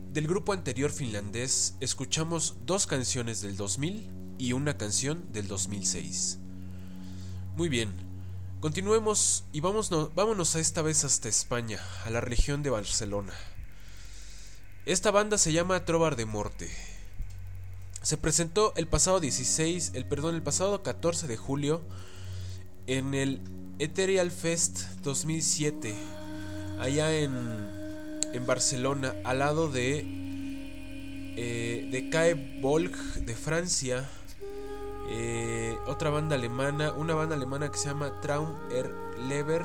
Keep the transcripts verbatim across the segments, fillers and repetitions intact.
Del grupo anterior finlandés escuchamos dos canciones del dos mil y una canción del dos mil seis. Muy bien, continuemos y vámonos, vámonos a esta vez hasta España, a la región de Barcelona. Esta banda se llama Trobar de Morte. Se presentó el pasado dieciséis, el perdón, el pasado catorce de julio en el Ethereal Fest dos mil siete, allá en, en Barcelona, al lado de eh, de Kai Volk de Francia, eh, otra banda alemana, una banda alemana que se llama Traum Erleber,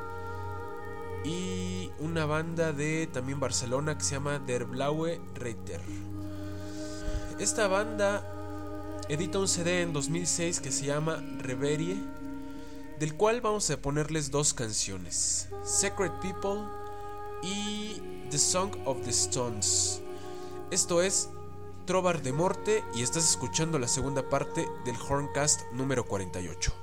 y una banda de también Barcelona que se llama Der Blaue Reiter. Esta banda edita un C D en dos mil seis que se llama Reverie, del cual vamos a ponerles dos canciones, Secret People y The Song of the Stones. Esto es Trobar de Morte y estás escuchando la segunda parte del Horncast número cuarenta y ocho.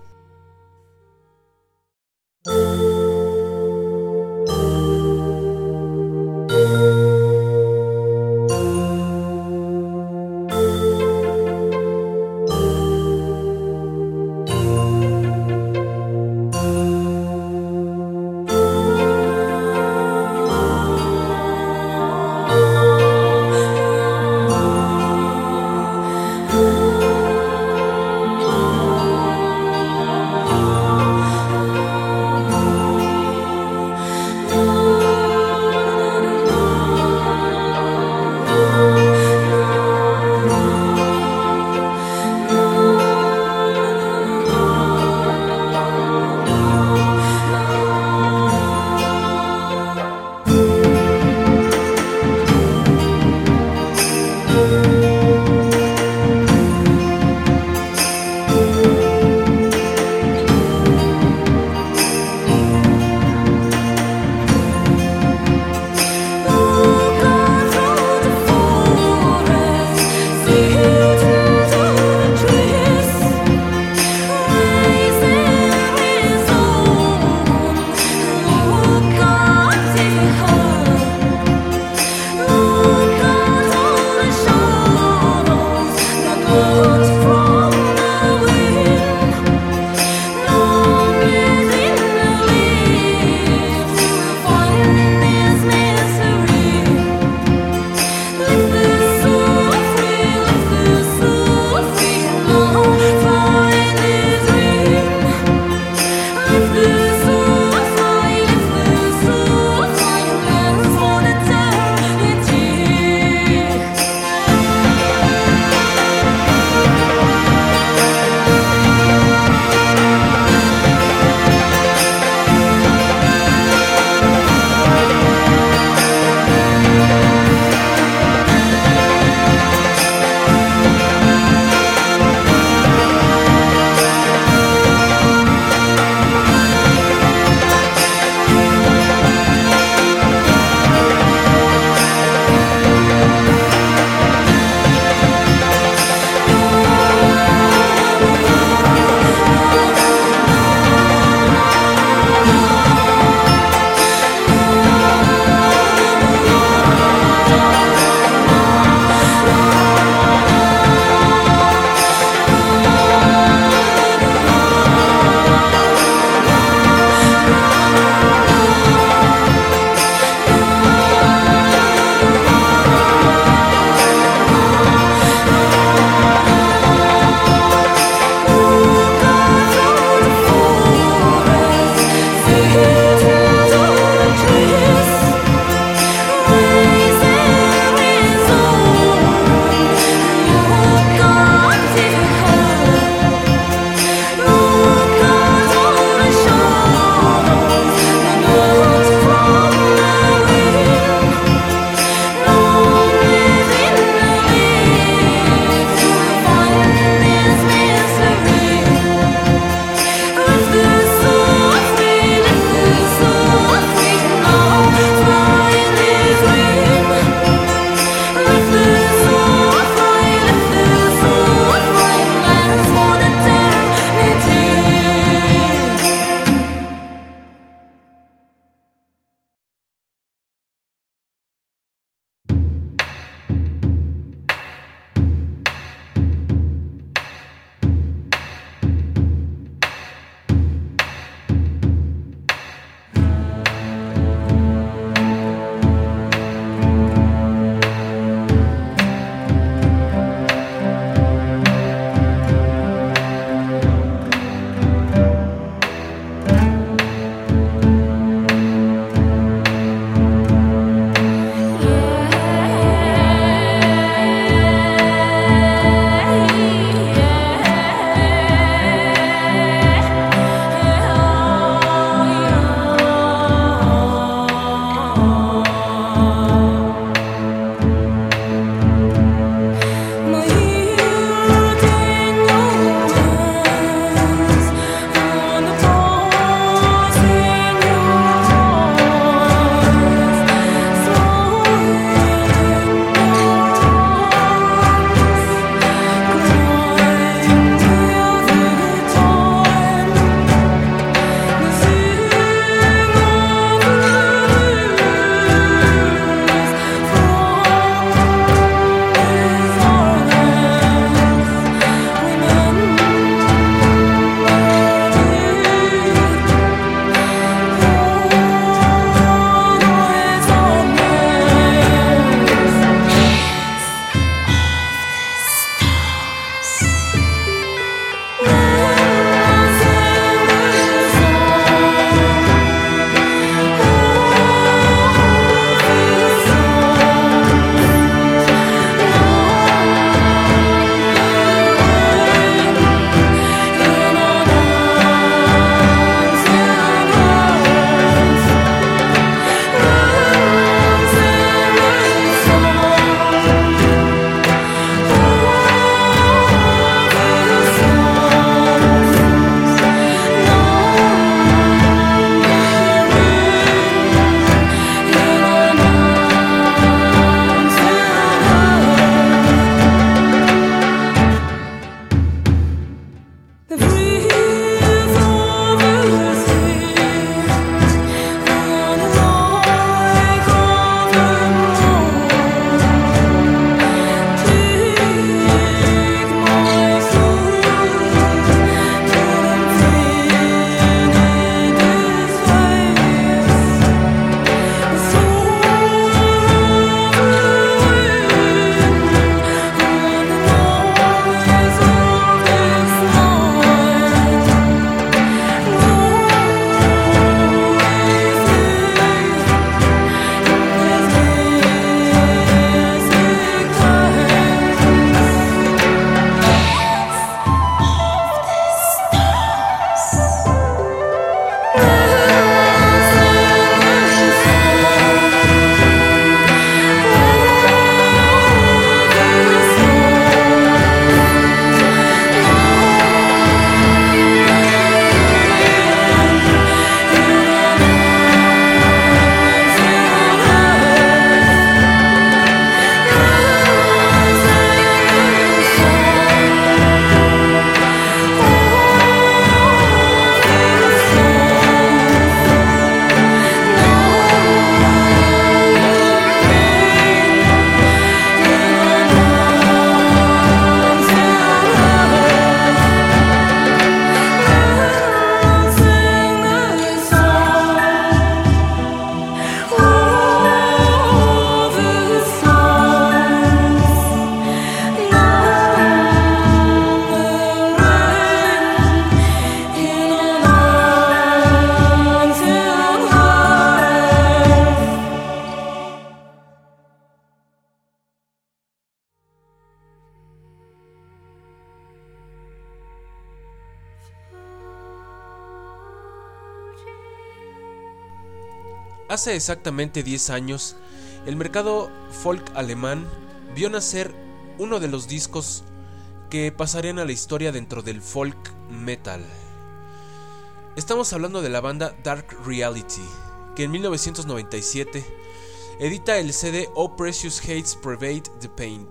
Hace exactamente diez años, el mercado folk alemán vio nacer uno de los discos que pasarían a la historia dentro del folk metal. Estamos hablando de la banda Dark Reality, que en mil novecientos noventa y siete edita el C D Oh Precious Hates Pervade the Pain.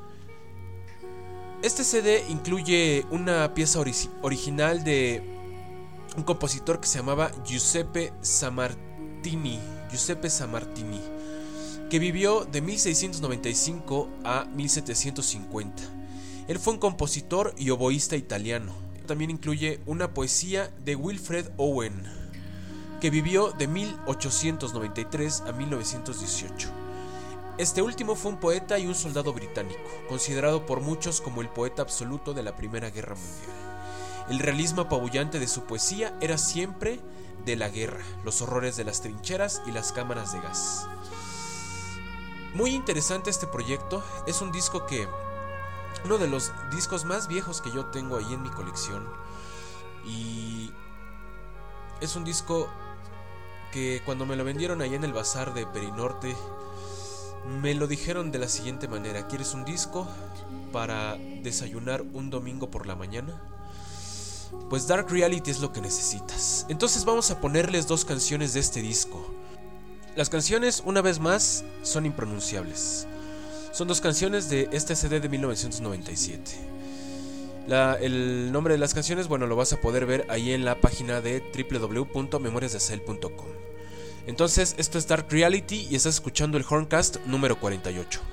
Este C D incluye una pieza ori- original de un compositor que se llamaba Giuseppe Sammartini, Giuseppe Sammartini, que vivió de mil seiscientos noventa y cinco a mil setecientos cincuenta. Él fue un compositor y oboísta italiano. También incluye una poesía de Wilfred Owen, que vivió de mil ochocientos noventa y tres a mil novecientos dieciocho. Este último fue un poeta y un soldado británico, considerado por muchos como el poeta absoluto de la Primera Guerra Mundial. El realismo apabullante de su poesía era siempre de la guerra, los horrores de las trincheras y las cámaras de gas. Muy interesante este proyecto. Es un disco que... uno de los discos más viejos que yo tengo ahí en mi colección. Y... es un disco que cuando me lo vendieron ahí en el bazar de Perinorte, me lo dijeron de la siguiente manera: ¿quieres un disco para desayunar un domingo por la mañana? Pues Dark Reality es lo que necesitas. Entonces vamos a ponerles dos canciones de este disco. Las canciones, una vez más, son impronunciables. Son dos canciones de este C D de mil novecientos noventa y siete. La, el nombre de las canciones, bueno, lo vas a poder ver ahí en la página de doble u doble u doble u punto memorias de azael punto com. Entonces, esto es Dark Reality y estás escuchando el Horncast número cuarenta y ocho.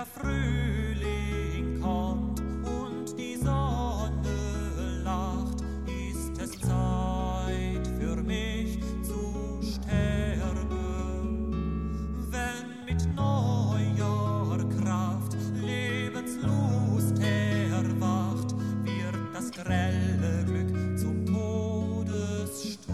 Frühling kommt und die Sonne lacht, ist es Zeit für mich zu sterben. Wenn mit neuer Kraft Lebenslust erwacht, wird das grelle Glück zum Todesstoß.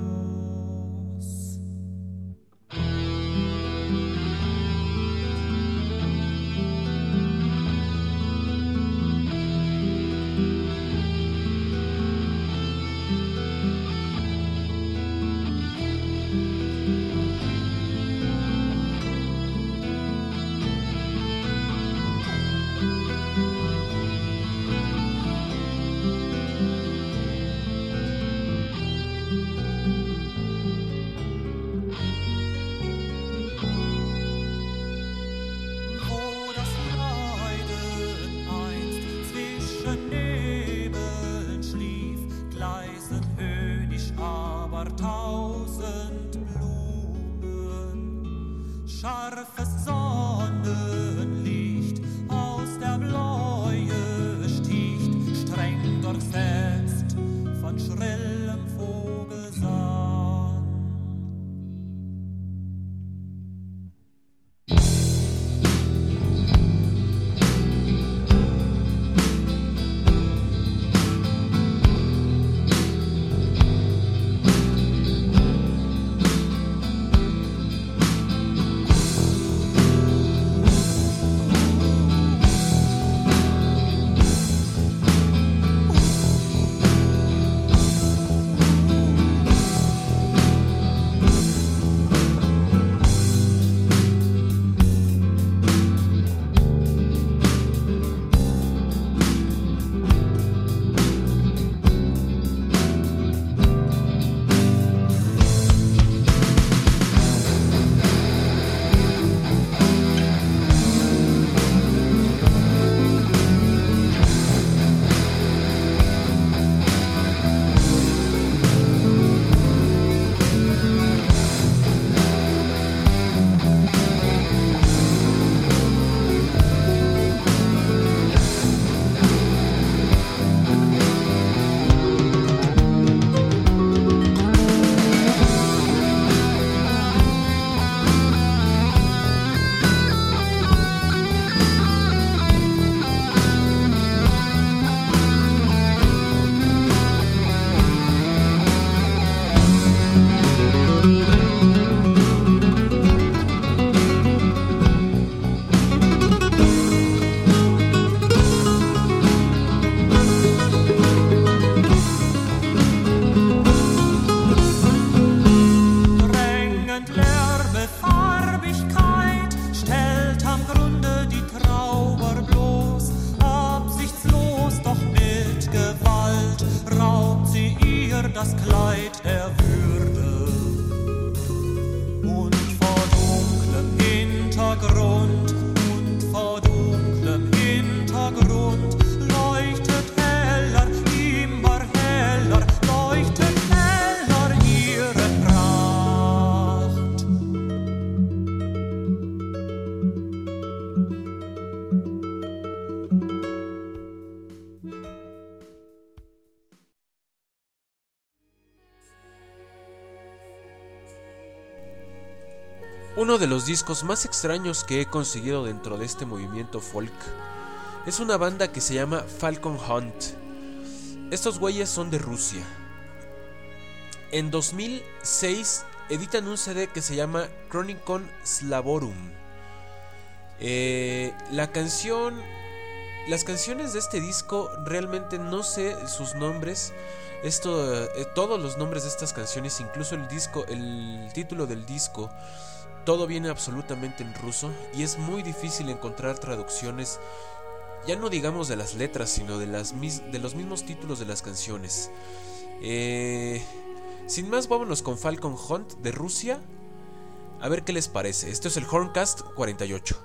Tausend Blumen, scharfes Sonnenlicht aus der Bläue sticht, streng durchsetzt von schrillem Vogelsang. Das Kleid der Würde und vor dunklem Hintergrund und vor dunklem Hintergrund leuchtet heller, immer heller, leuchtet heller ihre Pracht. Uno de los discos más extraños que he conseguido dentro de este movimiento folk es una banda que se llama Falcon Hunt. Estos güeyes son de Rusia. En dos mil seis editan un C D que se llama Chronicon Slavorum. Eh, la canción, las canciones de este disco realmente no sé sus nombres. Esto, eh, todos los nombres de estas canciones, incluso el disco, el título del disco, todo viene absolutamente en ruso y es muy difícil encontrar traducciones, ya no digamos de las letras, sino de, las mis, de los mismos títulos de las canciones. Eh, sin más, vámonos con Falcon Hunt de Rusia, a ver qué les parece. Esto es el Horncast cuarenta y ocho.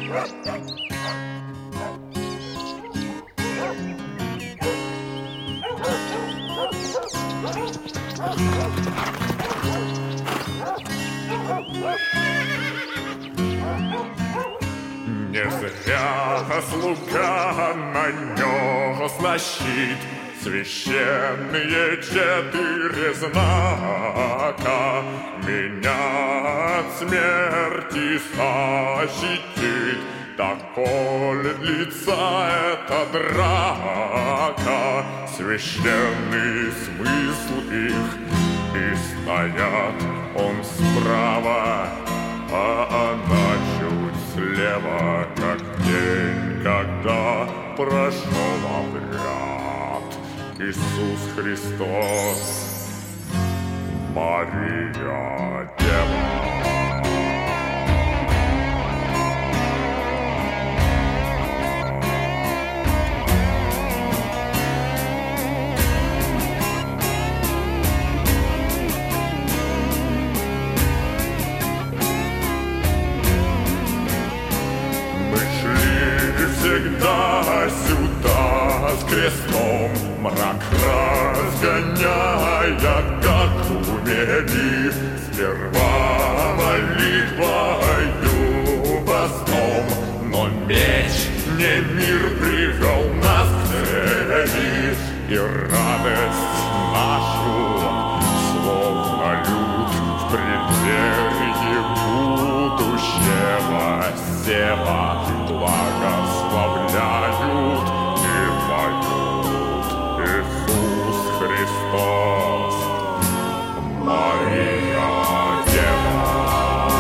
Не зря слуга нанес на щит священные четыре знака. Меня от смерти защитит, так коль длится эта драка. Священный смысл их, и стоят он справа, а она чуть слева, как день, когда прошел обряд. Иисус Христос, Мария Дева. Всегда сюда с крестом, мрак разгоняя, как умели. Сперва молитвою постом, но меч не мир привел нас к цели. И радость нашу, словно люд в преддверии будущего сева, благословляют и поют Иисус Христос, Мария Дева.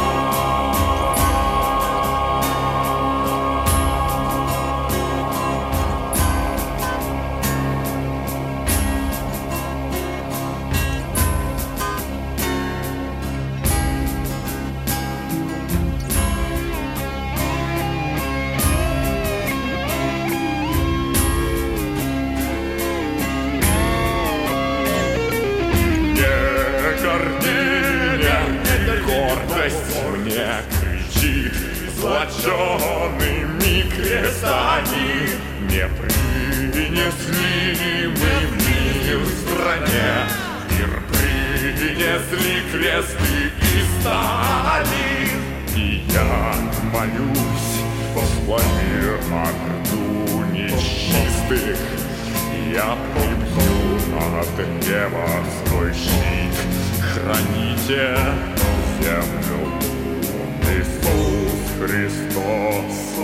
Мне кричит злочеными крестами: не принесли мы мир в стране, мир принесли кресты и стали. И я молюсь по славе орду нечистых, я прибью от неба свой щит. Храните землю, Иисус Христос,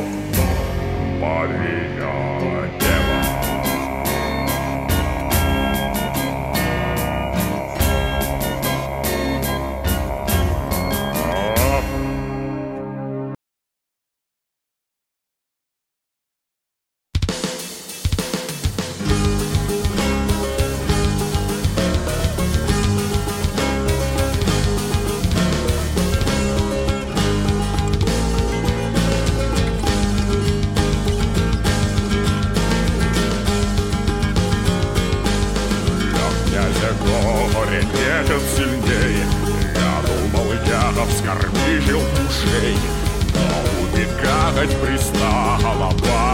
Мария Дева. Вскормил ушей, но убегать пристала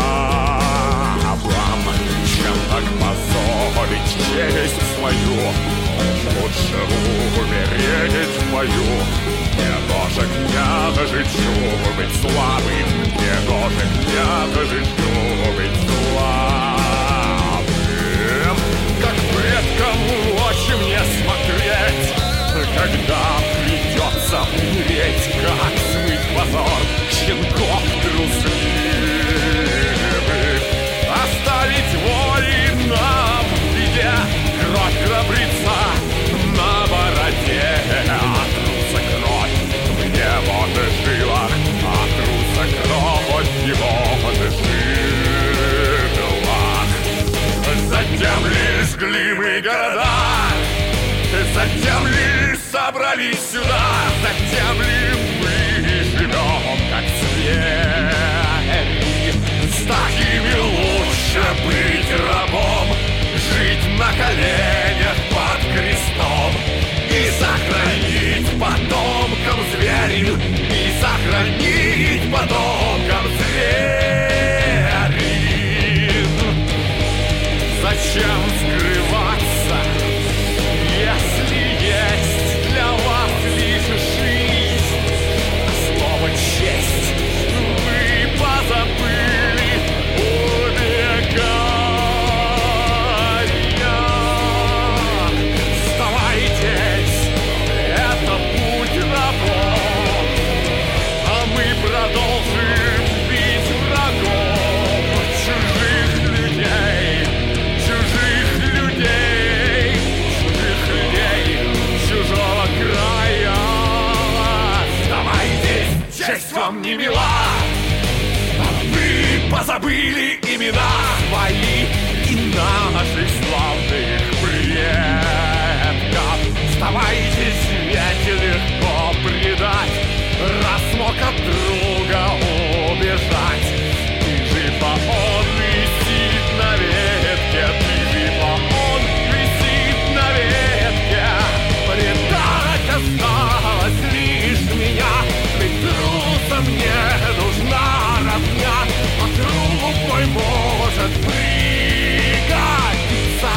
бабам. Чем так позорить честь свою, лучше умереть в бою. Не доже княжичу быть слабым, не доже княжичу быть слабым. Как предкам в очи мне смотреть, когда придется умереть, как смыть позор щенков трусливых, оставить воинам в беде кровь храбреца на бороде. От труса кровь в его же жилах, от труса кровь в его же жилах. Затем ли жгли мы города, затем ли собрались сюда, затем ли мы живем как звери. С такими лучше быть рабом, жить на коленях под крестом и сохранить потомкам зверю, и сохранить потомкам зверю. чем скрываться, если есть для вас лишь жизнь, а слово честь вы позабыли, убегая. Сдавайтесь, это путь рабов, а мы продолжим бить врагов, чужих людей, чужих людей, чужих людей, чужого края. Сдавайтесь, честь вам не мила, вы позабыли имена свои и наших славных предков. Сдавайтесь, ведь легко предать, раз смог от друга убежать. Ты жив, а он висит на ветке, ты жив, а он висит на ветке. Предать осталось лишь меня, ведь трусом мне нужна равня, а труп мой может пригодиться.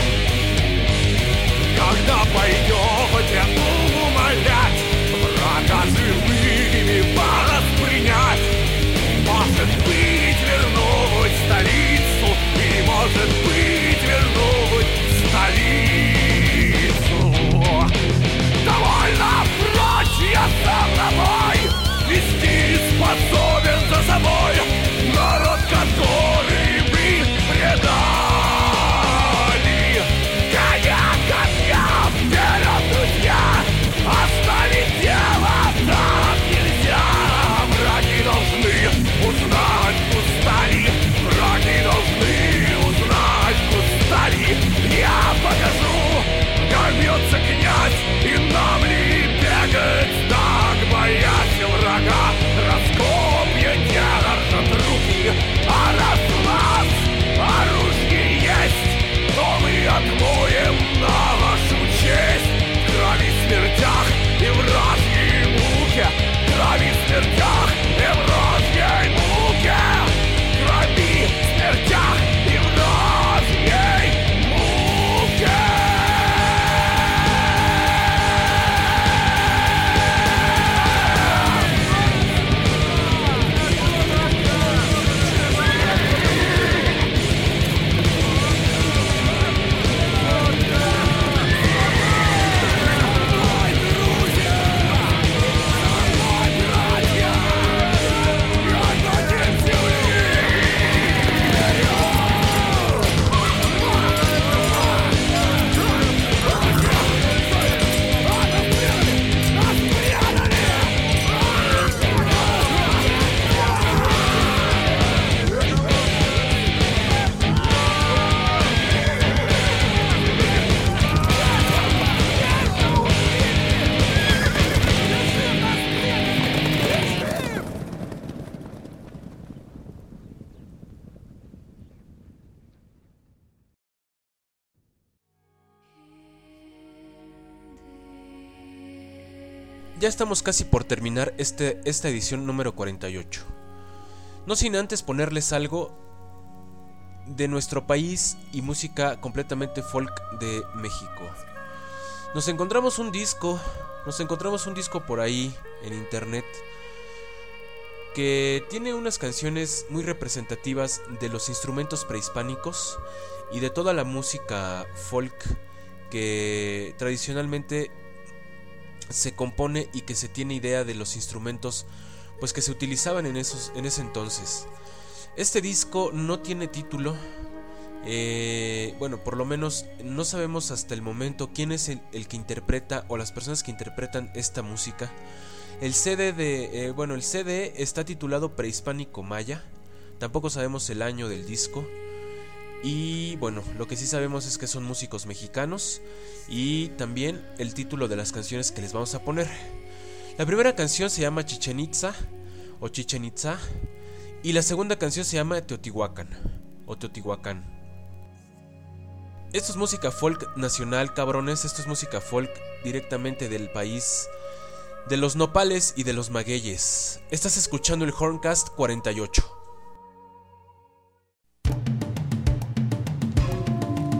Когда пойдете умолять врага живыми вас принять, может быть вернуть столицу и может быть вернуть столицу. Довольно прочь, я сам рабой, вести способен за собой народ, который вы предали. Коня, коня, вперед, друзья, оставить дело так нельзя. Враги должны узнать пустари, враги должны узнать пустари. Я покажу, как бьется князь, и нам ли бегать так, боясь врага. Раскопья держат руки, а раз у нас оружие есть, то мы отмоем на вашу честь. В крови, смертях и вражьей муке, в крови, смертях и вражьей муке, в крови, смертях и вражьей муке. Ya estamos casi por terminar este, esta edición número cuarenta y ocho. No sin antes ponerles algo de nuestro país y música completamente folk de México. Nos encontramos un disco, nos encontramos un disco por ahí en internet que tiene unas canciones muy representativas de los instrumentos prehispánicos y de toda la música folk que tradicionalmente se compone y que se tiene idea de los instrumentos pues que se utilizaban en esos en ese entonces. Este disco no tiene título, eh, bueno, por lo menos no sabemos hasta el momento quién es el, el que interpreta o las personas que interpretan esta música. El C D de eh, bueno, el C D está titulado Prehispánico Maya. Tampoco sabemos el año del disco. Y bueno, lo que sí sabemos es que son músicos mexicanos y también el título de las canciones que les vamos a poner. La primera canción se llama Chichén Itzá o Chichén Itzá y la segunda canción se llama Teotihuacán o Teotihuacán. Esto es música folk nacional, cabrones. Esto es música folk directamente del país de los nopales y de los magueyes. Estás escuchando el Horncast cuarenta y ocho.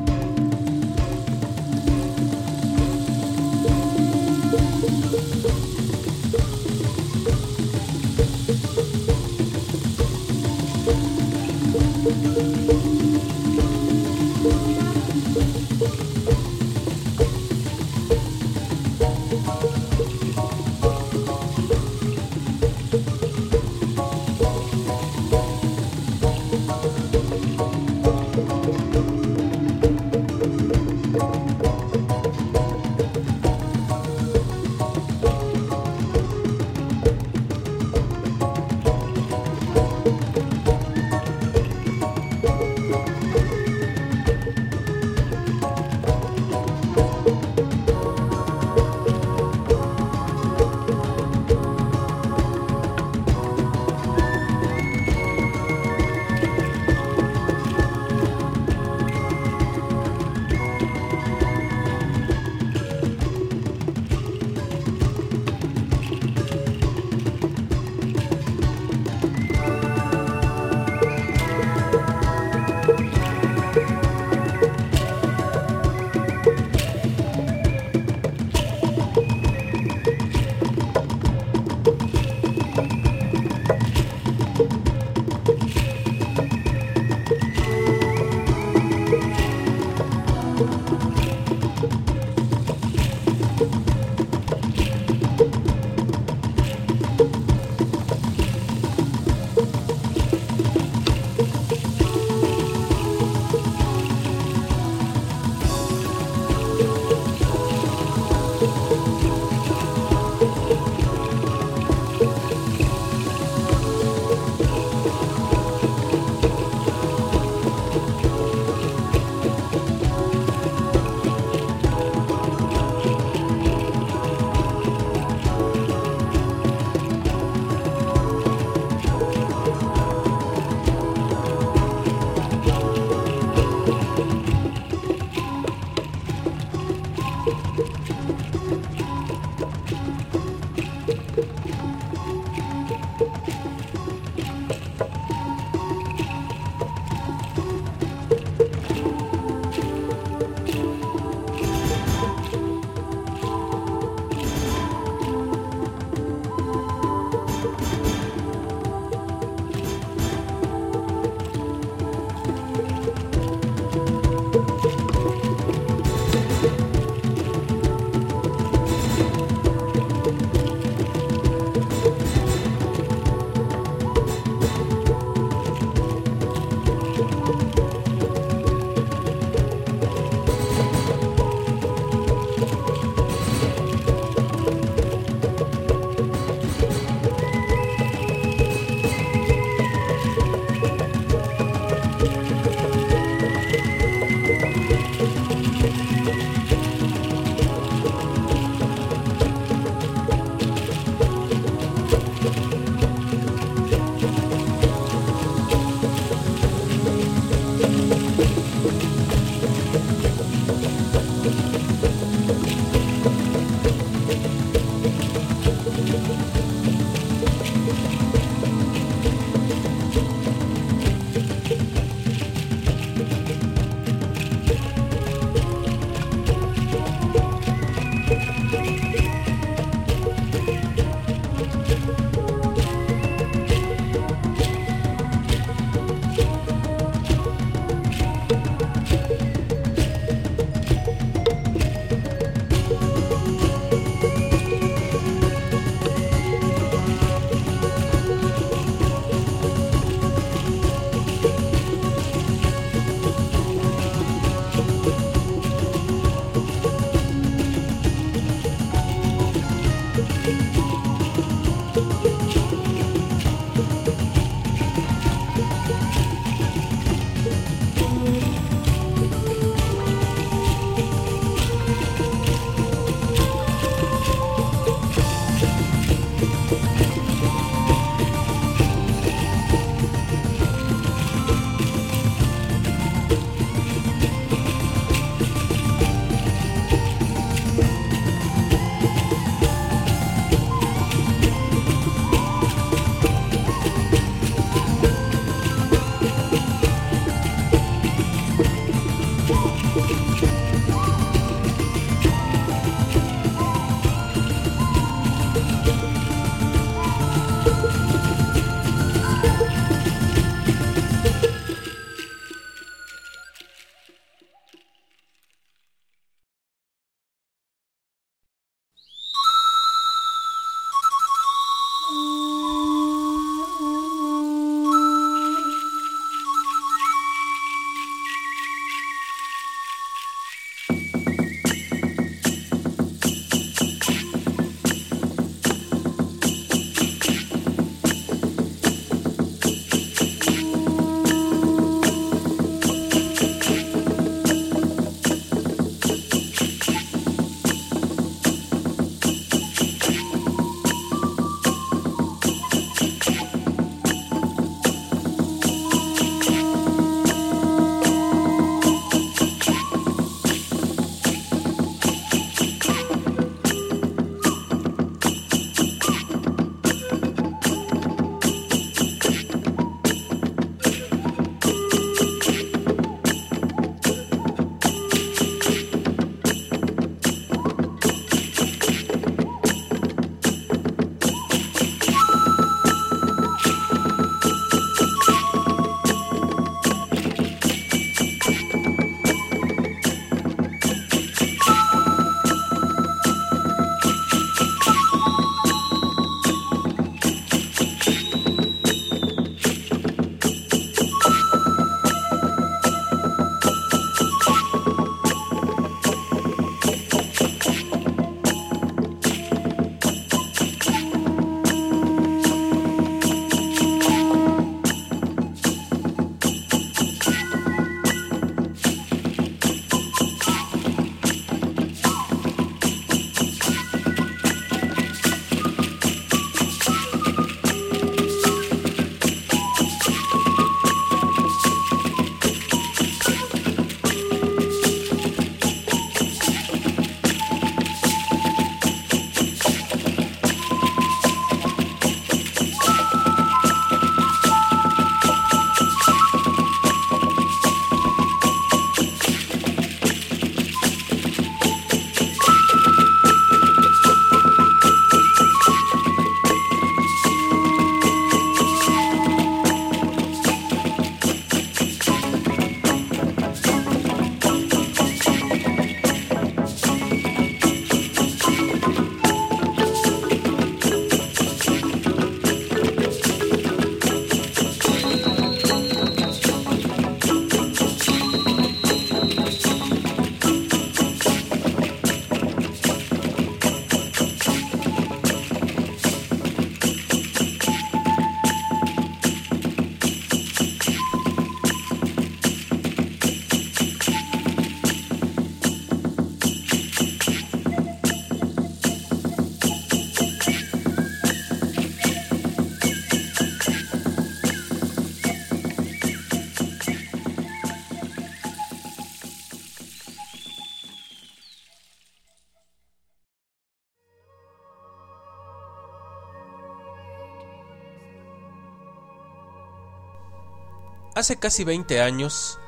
Hace casi veinte años,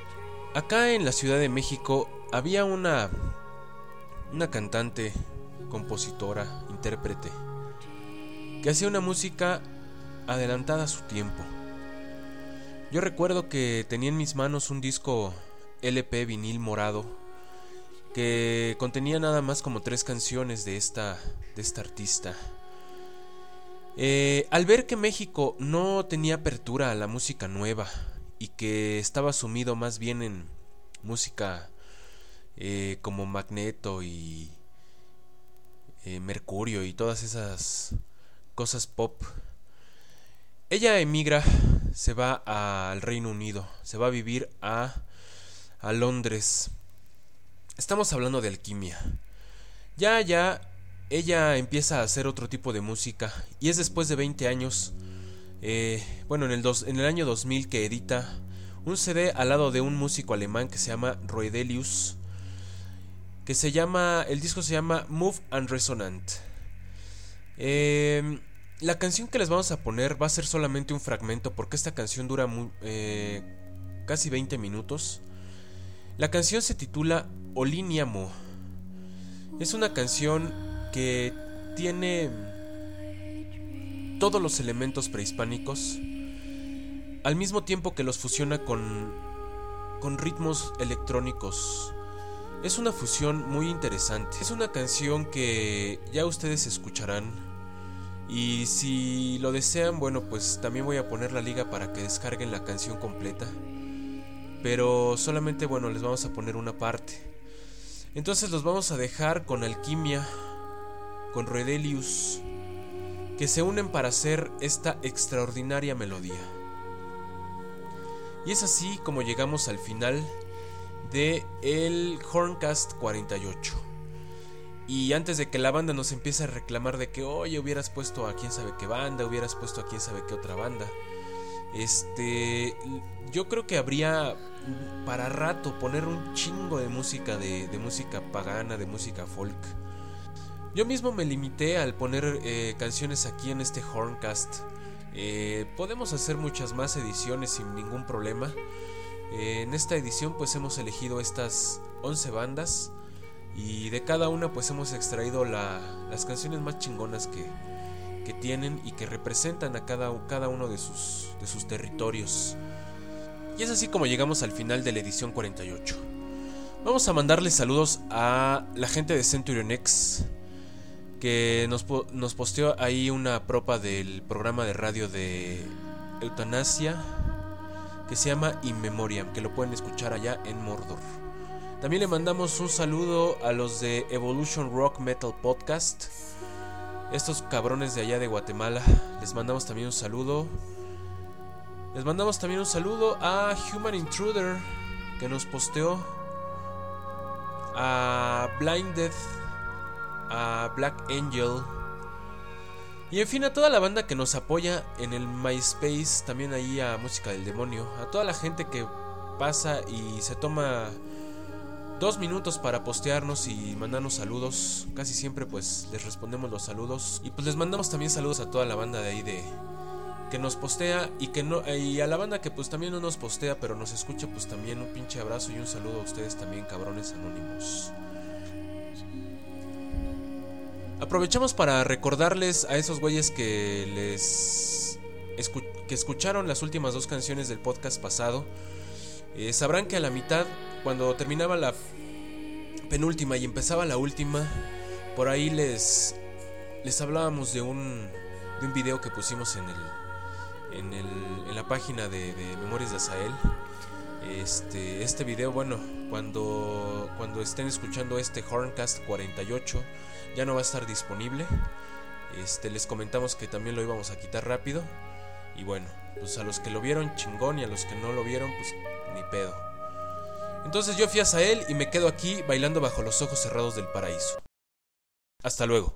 acá en la Ciudad de México, había una, una cantante, compositora, intérprete, que hacía una música adelantada a su tiempo. Yo recuerdo que tenía en mis manos un disco L P vinil morado que contenía nada más como tres canciones de esta, de esta artista. Eh, al ver que México no tenía apertura a la música nueva y que estaba sumido más bien en música eh, como Magneto y eh, Mercurio y todas esas cosas pop, ella emigra, se va al Reino Unido, se va a vivir a, a Londres. Estamos hablando de Alquimia. Ya, ya, ella empieza a hacer otro tipo de música y es después de veinte años, eh, bueno, en el, dos, en el año dos mil, que edita un C D al lado de un músico alemán que se llama Roedelius, que se llama, el disco se llama Move and Resonant. Eh, la canción que les vamos a poner va a ser solamente un fragmento porque esta canción dura muy, eh, casi veinte minutos. La canción se titula Oliniamo. Es una canción que tiene todos los elementos prehispánicos, al mismo tiempo que los fusiona con, con ritmos electrónicos. Es una fusión muy interesante. Es una canción que ya ustedes escucharán, y si lo desean, bueno, pues también voy a poner la liga para que descarguen la canción completa, pero solamente, bueno, les vamos a poner una parte. Entonces los vamos a dejar con Alquimia, con Roedelius, que se unen para hacer esta extraordinaria melodía. Y es así como llegamos al final de el Horncast cuarenta y ocho. Y antes de que la banda nos empiece a reclamar de que, oye, hubieras puesto a quién sabe qué banda, hubieras puesto a quién sabe qué otra banda, Este, yo creo que habría para rato poner un chingo de música, de, de música pagana, de música folk. Yo mismo me limité al poner eh, canciones aquí en este Horncast. Eh, podemos hacer muchas más ediciones sin ningún problema. Eh, en esta edición pues hemos elegido estas once bandas, y de cada una pues hemos extraído la, las canciones más chingonas que, que tienen y que representan a cada, cada uno de sus, de sus territorios. Y es así como llegamos al final de la edición cuarenta y ocho. Vamos a mandarles saludos a la gente de Centurion X, que nos, nos posteó ahí una propa del programa de radio de eutanasia que se llama In Memoriam, que lo pueden escuchar allá en Mordor. También le mandamos un saludo a los de Evolution Rock Metal Podcast, estos cabrones de allá de Guatemala. Les mandamos también un saludo. Les mandamos también un saludo a Human Intruder, que nos posteó, a Blinded, a Black Angel, y en fin a toda la banda que nos apoya en el MySpace, también ahí a Música del Demonio, a toda la gente que pasa y se toma dos minutos para postearnos y mandarnos saludos. Casi siempre pues les respondemos los saludos, y pues les mandamos también saludos a toda la banda de ahí de que nos postea, y que no, y a la banda que pues también no nos postea pero nos escucha, pues también un pinche abrazo y un saludo a ustedes también, cabrones anónimos. Aprovechamos para recordarles a esos güeyes que les escu- que escucharon las últimas dos canciones del podcast pasado. Eh, sabrán que a la mitad, cuando terminaba la penúltima y empezaba la última, por ahí les les hablábamos de un de un video que pusimos en el en el en la página de, de Memorias de Azael. Este este video, bueno, cuando cuando estén escuchando este Horncast cuarenta y ocho ya no va a estar disponible. Este les comentamos que también lo íbamos a quitar rápido, y bueno, pues a los que lo vieron chingón, y a los que no lo vieron pues ni pedo. Entonces yo fui a Azael y me quedo aquí bailando bajo los ojos cerrados del paraíso. Hasta luego.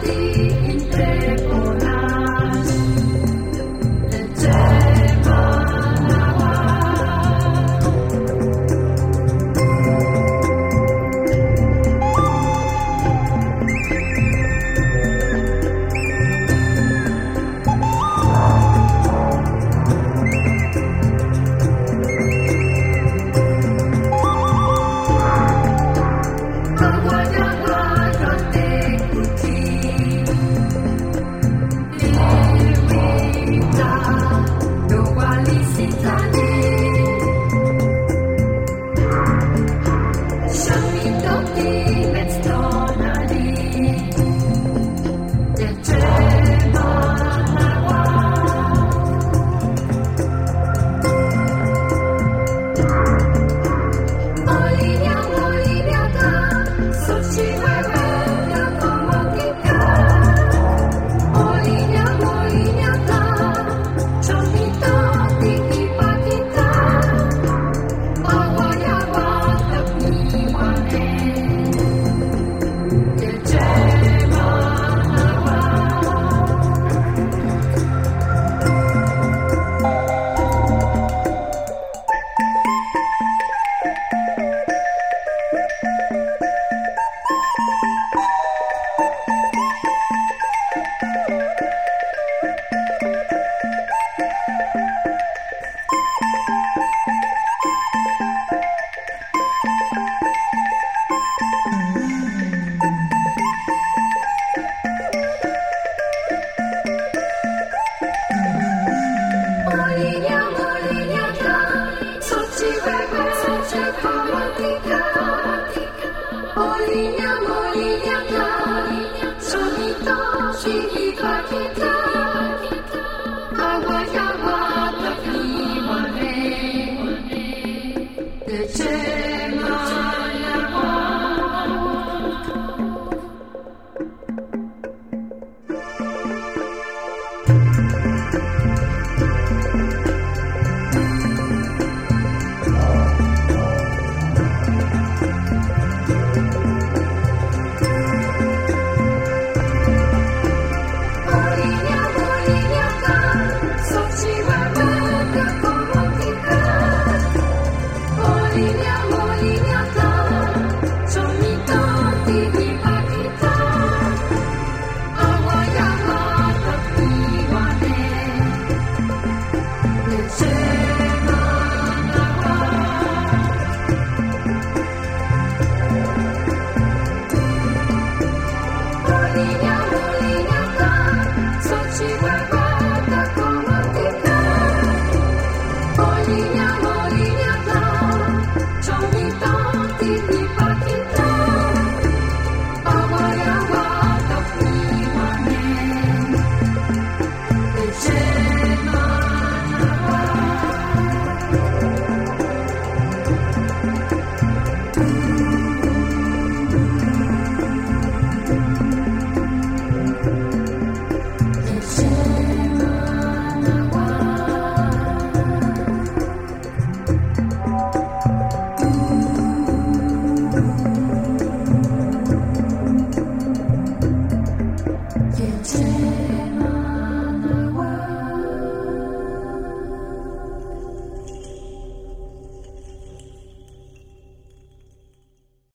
Molina, Molina, Molina, Sonito, Chiquita, Chiquita.